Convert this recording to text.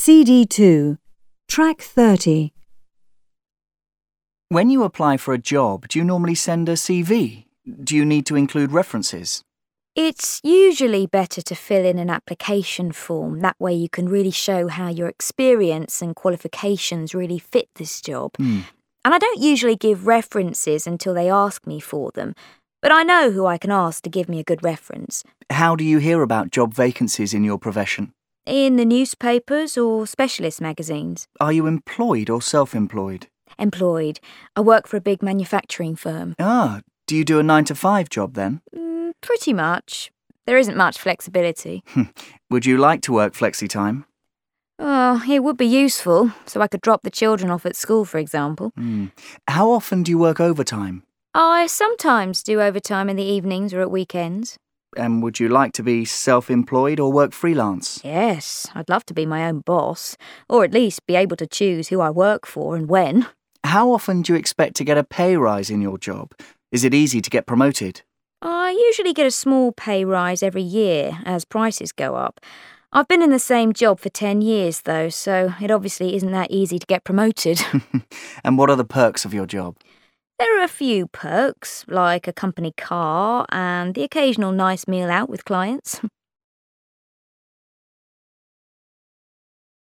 CD2, Track 30. When you apply for a job, do you normally send a CV? Do you need to include references? It's usually better to fill in an application form. That way you can really show how your experience and qualifications really fit this job. And I don't usually give references until they ask me for them, but I know who I can ask to give me a good reference. How do you hear about job vacancies in your profession? In the newspapers or specialist magazines. Are you employed or self-employed? Employed. I work for a big manufacturing firm. Do you do a 9-to-5 job then? Pretty much. There isn't much flexibility. Would you like to work flexi-time? Oh, it would be useful, so I could drop the children off at school, for example. How often do you work overtime? I sometimes do overtime in the evenings or at weekends. And would you like to be self-employed or work freelance? Yes, I'd love to be my own boss, or at least be able to choose who I work for and when. How often do you expect to get a pay rise in your job? Is it easy to get promoted? I usually get a small pay rise every year as prices go up. I've been in the same job for 10 years, though, so it obviously isn't that easy to get promoted. And what are the perks of your job? There are a few perks, like a company car and the occasional nice meal out with clients.